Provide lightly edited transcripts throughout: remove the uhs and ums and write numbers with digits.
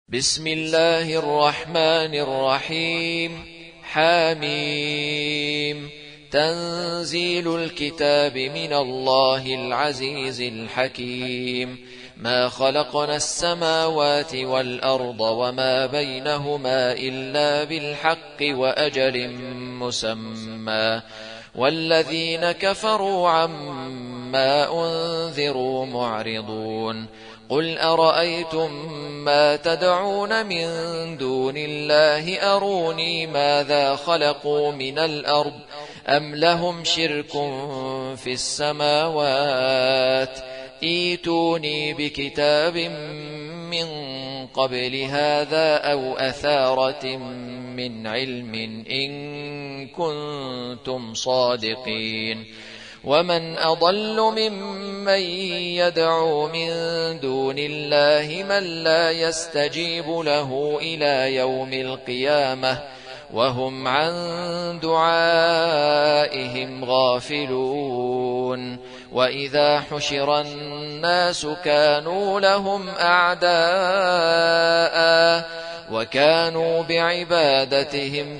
بسم الله الرحمن الرحيم. حاميم. تنزيل الكتاب من الله العزيز الحكيم. ما خلقنا السماوات والأرض وما بينهما إلا بالحق وأجل مسمى، والذين كفروا عما أنذروا معرضون. قل أرأيتم ما تدعون من دون الله أروني ماذا خلقوا من الأرض أم لهم شرك في السماوات؟ ائتوني بكتاب من قبل هذا أو أثارة من علم إن كنتم صادقين. ومن أضل ممن يدعو من دون الله من لا يستجيب له إلى يوم القيامة وهم عن دعائهم غافلون. وإذا حشر الناس كانوا لهم أعداء وكانوا بعبادتهم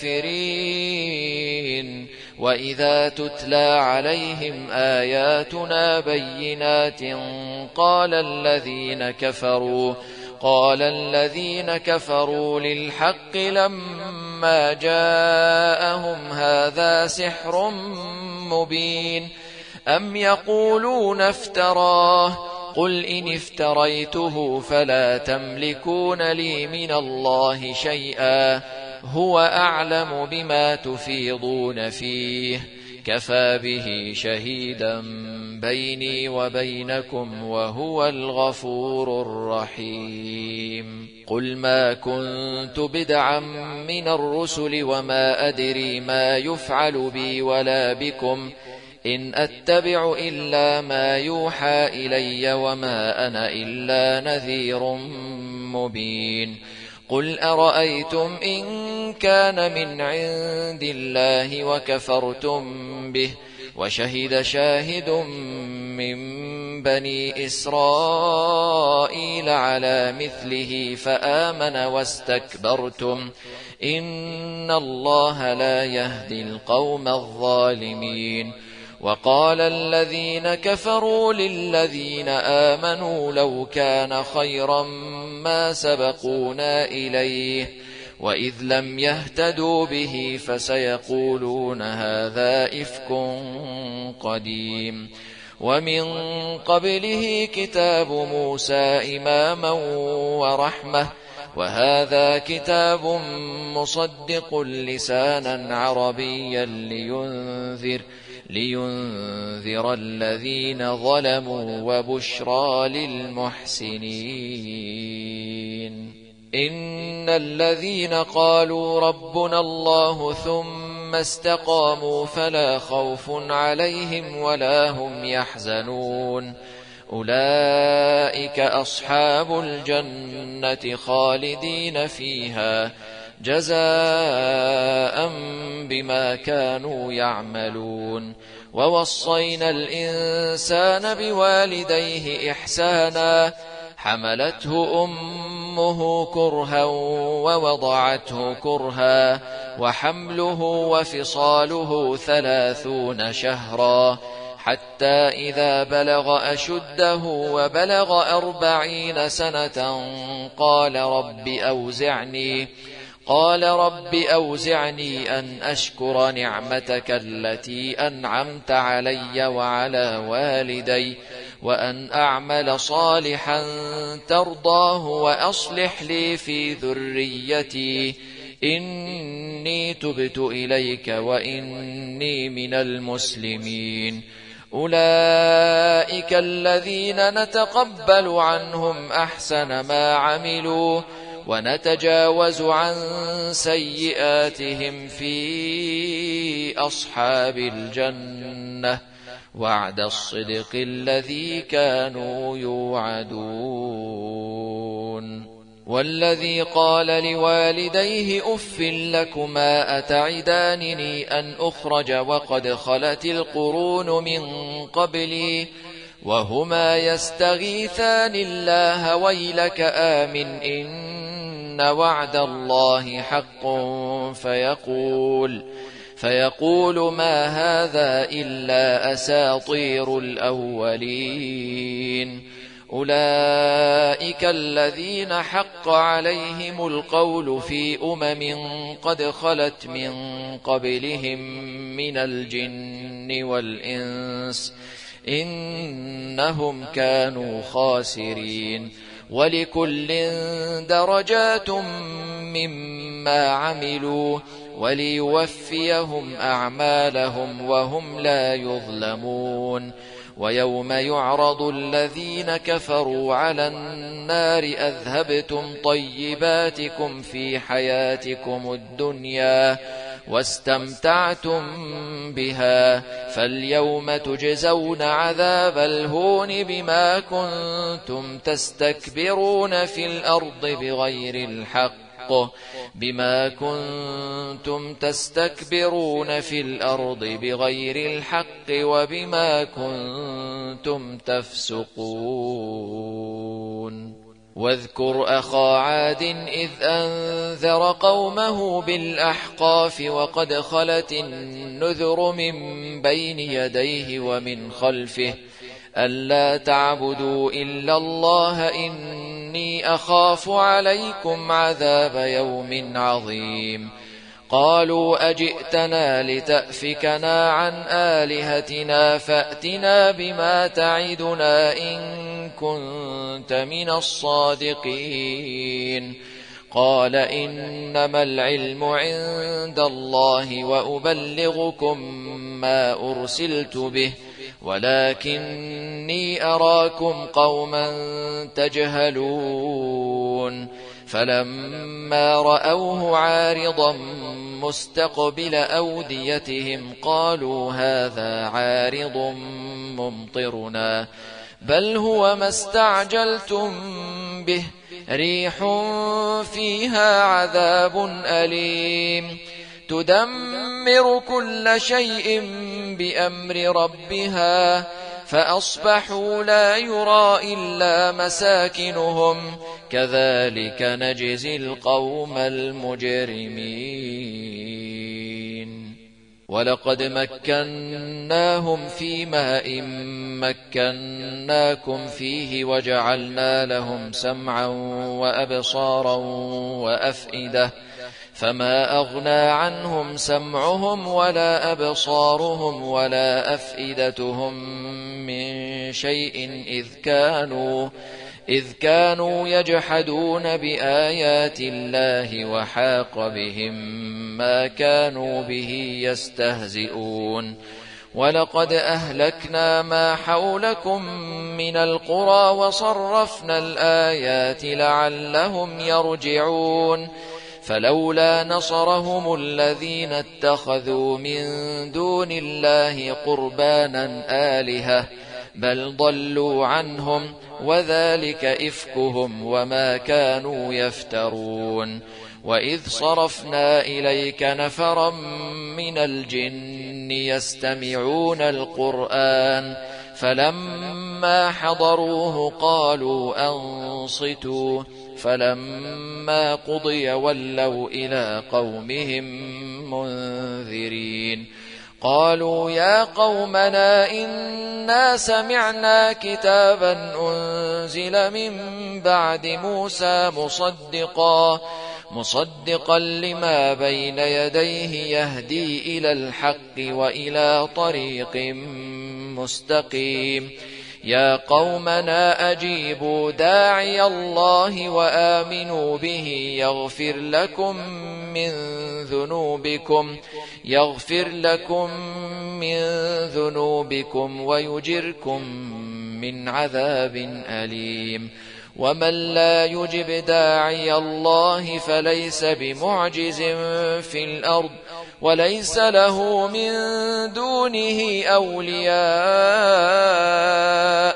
كافرين. وإذا تتلى عليهم آياتنا بينات قال الذين كفروا للحق لما جاءهم هذا سحر مبين. أم يقولون افتراه؟ قل إن افتريته فلا تملكون لي من الله شيئا، هو أعلم بما تفيضون فيه، كفى به شهيدا بيني وبينكم وهو الغفور الرحيم. قل ما كنت بدعا من الرسل وما أدري ما يفعل بي ولا بكم، إن أتبع إلا ما يوحى إلي وما أنا إلا نذير مبين. قل أرأيتم إن كان من عند الله وكفرتم به وشهد شاهد من بني إسرائيل على مثله فآمن واستكبرتم، إن الله لا يهدي القوم الظالمين. وقال الذين كفروا للذين آمنوا لو كان خيرا ما سبقونا إليه، وإذ لم يهتدوا به فسيقولون هذا إفك قديم. ومن قبله كتاب موسى إماما ورحمة، وهذا كتاب مصدق لسانا عربيا لينذر الذين ظلموا وبشرى للمحسنين. إن الذين قالوا ربنا الله ثم استقاموا فلا خوف عليهم ولا هم يحزنون، أولئك أصحاب الجنة خالدين فيها جزاء بما كانوا يعملون. ووصينا الإنسان بوالديه إحسانا، حملته أمه كرها ووضعته كرها، وحمله وفصاله 30 شهرا، حتى إذا بلغ أشده وبلغ 40 سنة قال رب أوزعني أن أشكر نعمتك التي أنعمت علي وعلى والدي وأن أعمل صالحا ترضاه وأصلح لي في ذريتي إني تبت إليك وإني من المسلمين. أولئك الذين نتقبل عنهم أحسن ما عملوا ونتجاوز عن سيئاتهم في أصحاب الجنة، وعد الصدق الذي كانوا يوعدون. والذي قال لوالديه أف لكما أتعدانني أن أخرج وقد خلت القرون من قبلي وهما يستغيثان الله ويلك آمن إن وعد الله حق فيقول ما هذا إلا أساطير الأولين أولئك الذين حق عليهم القول في قد خلت من قبلهم من الجن والإنس إنهم كانوا خاسرين ولكل درجات مما عملوا وليوفيهم أعمالهم وهم لا يظلمون ويوم يعرض الذين كفروا على النار أذهبتم طيباتكم في حياتكم الدنيا واستمتعتم بها فاليوم تجزون عذاب الهون بما كنتم تستكبرون في الأرض بغير الحق وبما كنتم تفسقون واذكر أخا عاد إذ أنذر قومه بالأحقاف وقد خلت النذر من بين يديه ومن خلفه ألا تعبدوا إلا الله إني أخاف عليكم عذاب يوم عظيم قالوا أجئتنا لتأفكنا عن آلهتنا فأتنا بما تعدنا إن كنت من الصادقين قال إنما العلم عند الله وأبلغكم ما أرسلت به ولكني أراكم قوما تجهلون فلما رأوه عارضا مستقبل أوديتهم قالوا هذا عارض ممطرنا بل هو ما استعجلتم به ريح فيها عذاب أليم تدمر كل شيء بأمر ربها فأصبحوا لا يرى إلا مساكنهم كذلك نجزي القوم المجرمين ولقد مكناهم في ماء مكناكم فيه وجعلنا لهم سمعا وأبصارا وأفئدة فما أغنى عنهم سمعهم ولا أبصارهم ولا أفئدتهم من شيء إذ كانوا يجحدون بآيات الله وحاق بهم ما كانوا به يستهزئون ولقد أهلكنا ما حولكم من القرى وصرفنا الآيات لعلهم يرجعون فلولا نصرهم الذين اتخذوا من دون الله قربانا آلهة بل ضلوا عنهم وذلك إفكهم وما كانوا يفترون وإذ صرفنا إليك نفرا من الجن يستمعون القرآن فلما حضروه قالوا أنصتوا فلما قضي ولوا إلى قومهم منذرين قالوا يا قومنا إنا سمعنا كتابا أنزل من بعد موسى مصدقا لما بين يديه يهدي إلى الحق وإلى طريق مستقيم يا قومنا أجيبوا داعي الله وآمنوا به يغفر لكم من ذنوبكم ويجركم من عذاب أليم ومن لا يجب داعي الله فليس بمعجز في الأرض وليس له من دونه أولياء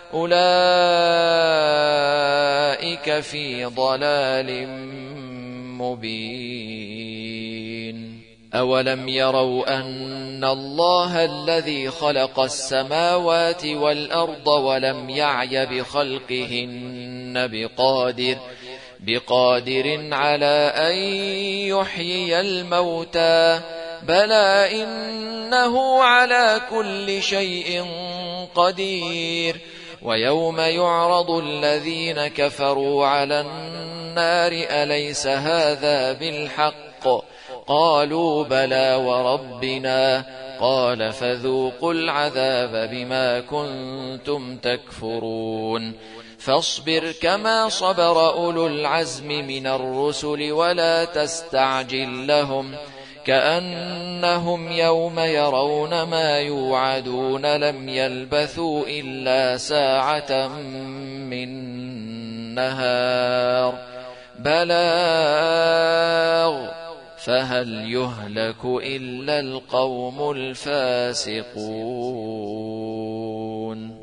أولئك في ضلال مبين أولم يروا أن الله الذي خلق السماوات والأرض ولم يعي بخلقهن بقادر على أن يحيي الموتى بلى إنه على كل شيء قدير ويوم يعرض الذين كفروا على النار أليس هذا بالحق قالوا بلى وربنا قال فذوقوا العذاب بما كنتم تكفرون فاصبر كما صبر أولو العزم من الرسل ولا تستعجل لهم كأنهم يوم يرون ما يوعدون لم يلبثوا إلا ساعة من نهار بلاغ فهل يهلك إلا القوم الفاسقون